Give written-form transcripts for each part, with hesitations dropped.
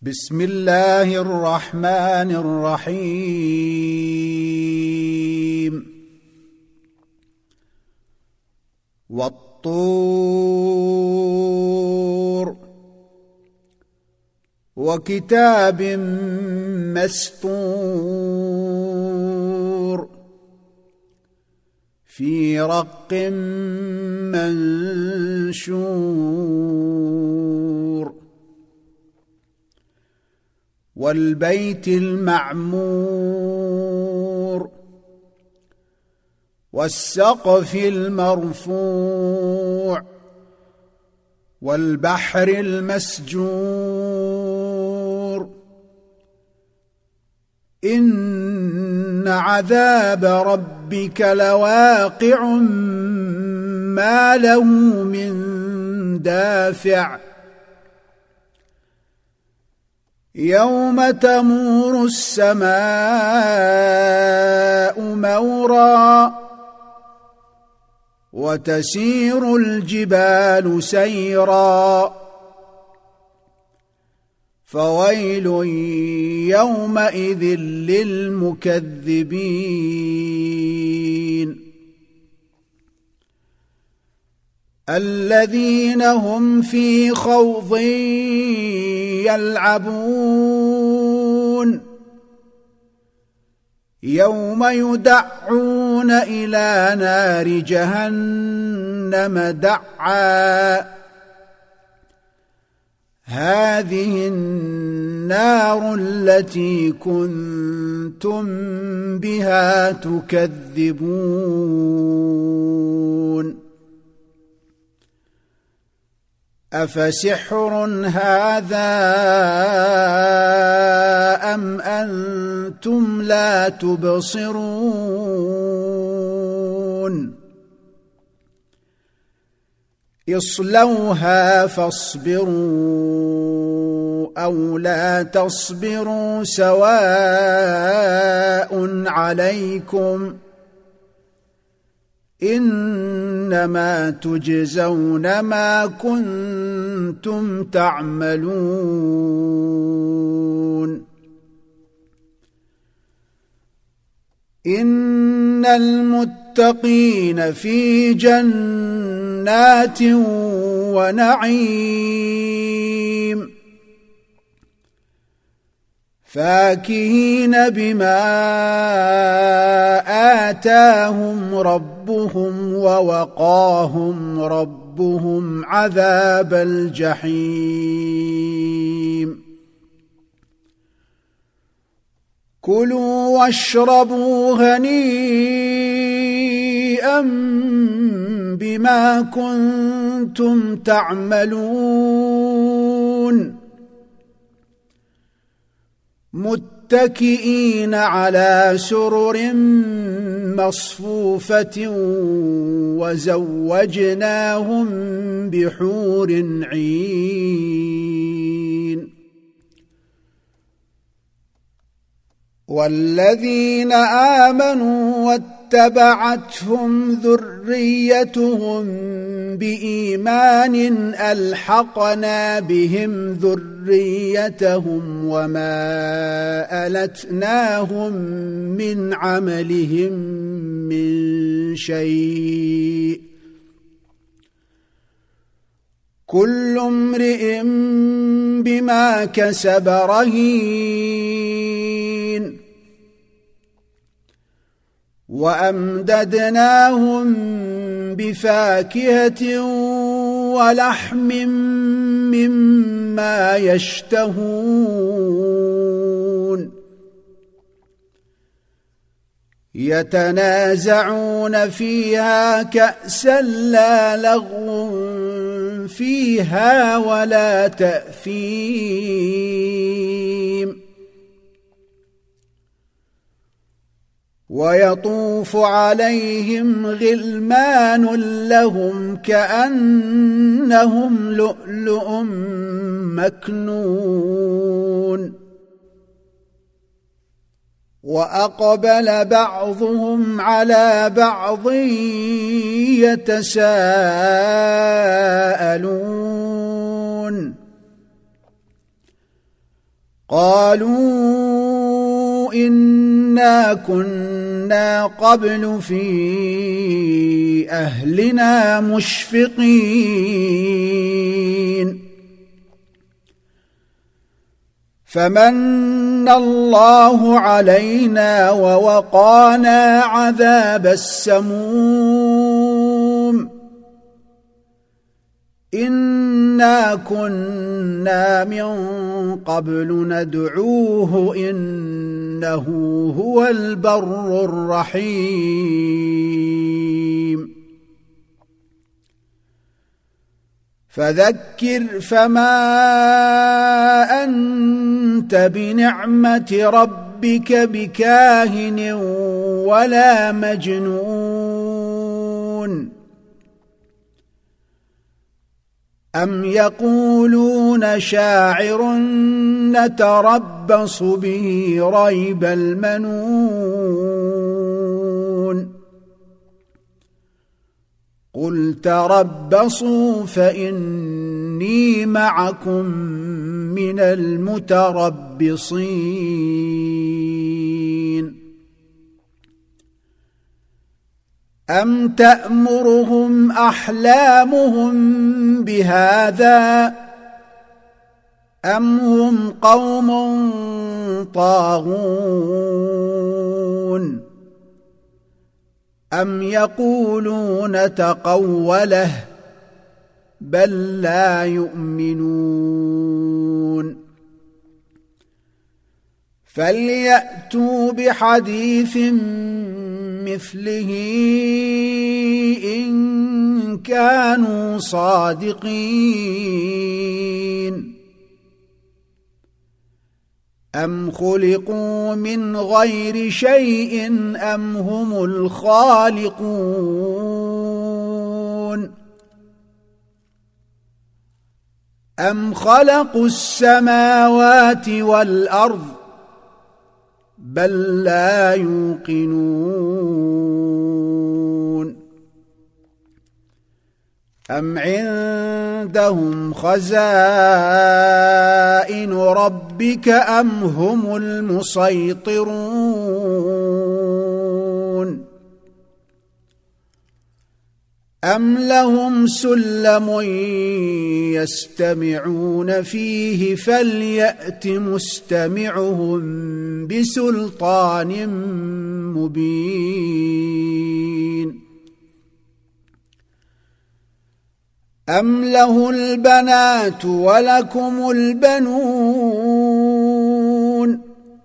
بسم الله الرحمن الرحيم والطور وكتاب مسطور في رق منشور والبيت المعمور والسقف المرفوع والبحر المسجور إن عذاب ربك لواقع ما له من دافع يوم تمور السماء مورا وتسير الجبال سيرا فويل يومئذ للمكذبين الذين هم في خوض يلعبون يوم يدعون إلى نار جهنم دعا هذه النار التي كنتم بها تكذبون أفسحر هذا أم أنتم لا تبصرون اصلوها فاصبروا أو لا تصبروا سواء عليكم إنما تجزون ما كنتم تعملون إن المتقين في جنات ونعيم فاكهين بما آتاهم ربهم ووقاهم ربهم عذاب الجحيم كلوا واشربوا هنيئا بما كنتم تعملون متكئين على سرر مصفوفة وزوجناهم بحور عين والذين آمنوا واتبعتهم ذريتهم بإيمان ألحقنا بهم ذريتهم وما ألتناهم من عملهم من شيء كل امرئ بما كسب رهين وأمددناهم بفاكهة ولحم مما يشتهون يتنازعون فيها كأسا لا لغو فيها ولا تأثيم ويطوف عليهم غلمان لهم كأنهم لؤلؤ مكنون وأقبل بعضهم على بعض يتساءلون قالوا إنا كنا قبل في أهلنا مشفقين فمن الله علينا ووقانا عذاب السموم إنا كنا من قبل ندعوه إنه هو البر الرحيم فذكر فما أنت بنعمة ربك بكاهن ولا مجنون أم يقولون شاعر نتربص به ريب المنون قل تربصوا فإني معكم من المتربصين أم تأمرهم أحلامهم بهذا أم هم قوم طاغون أم يقولون تقوله بل لا يؤمنون فليأتوا بحديث مثله إن كانوا صادقين أم خلقوا من غير شيء أم هم الخالقون أم خلقوا السماوات والأرض بل لا يوقنون أم عندهم خزائن ربك أم هم المسيطرون أم لهم سلم يستمعون فيه فليأت مستمعهم بسلطان مبين أم له البنات ولكم البنون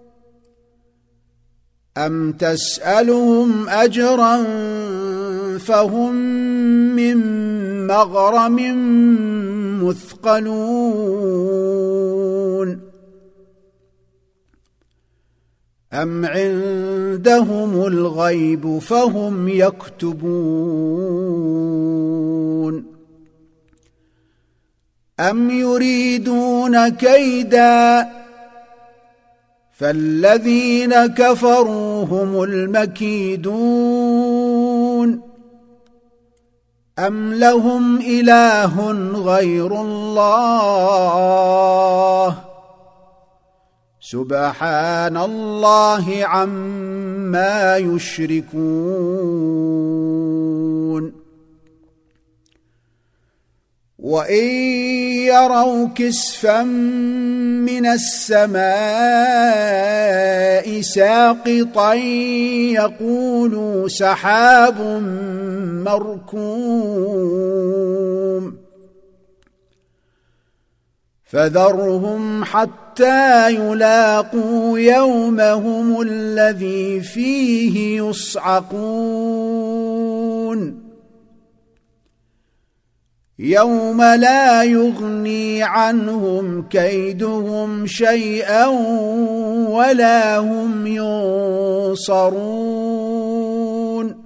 أم تسألهم أجرا فهم من مغرم مثقلون أم عندهم الغيب فهم يكتبون أم يريدون كيدا فالذين كفروا هم المكيدون أم لهم إله غير الله سبحان الله عما يشركون وإن يروا كسفا من السماء ساقطا يقولوا سحاب مركوم فذرهم حتى يلاقوا يومهم الذي فيه يصعقون يوم لا يغني عنهم كيدهم شيئا ولا هم ينصرون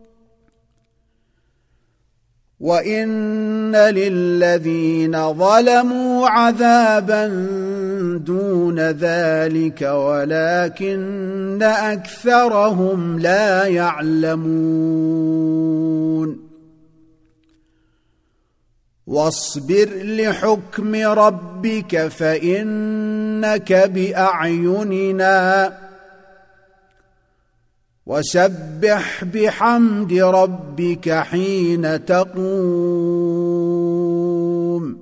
وإن للذين ظلموا عذابا دون ذلك ولكن أكثرهم لا يعلمون واصبر لحكم ربك فإنك بأعيننا وسبح بحمد ربك حين تقوم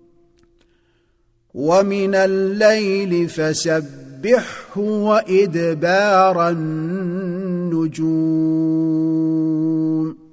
ومن الليل فسبحه وإدبار النجوم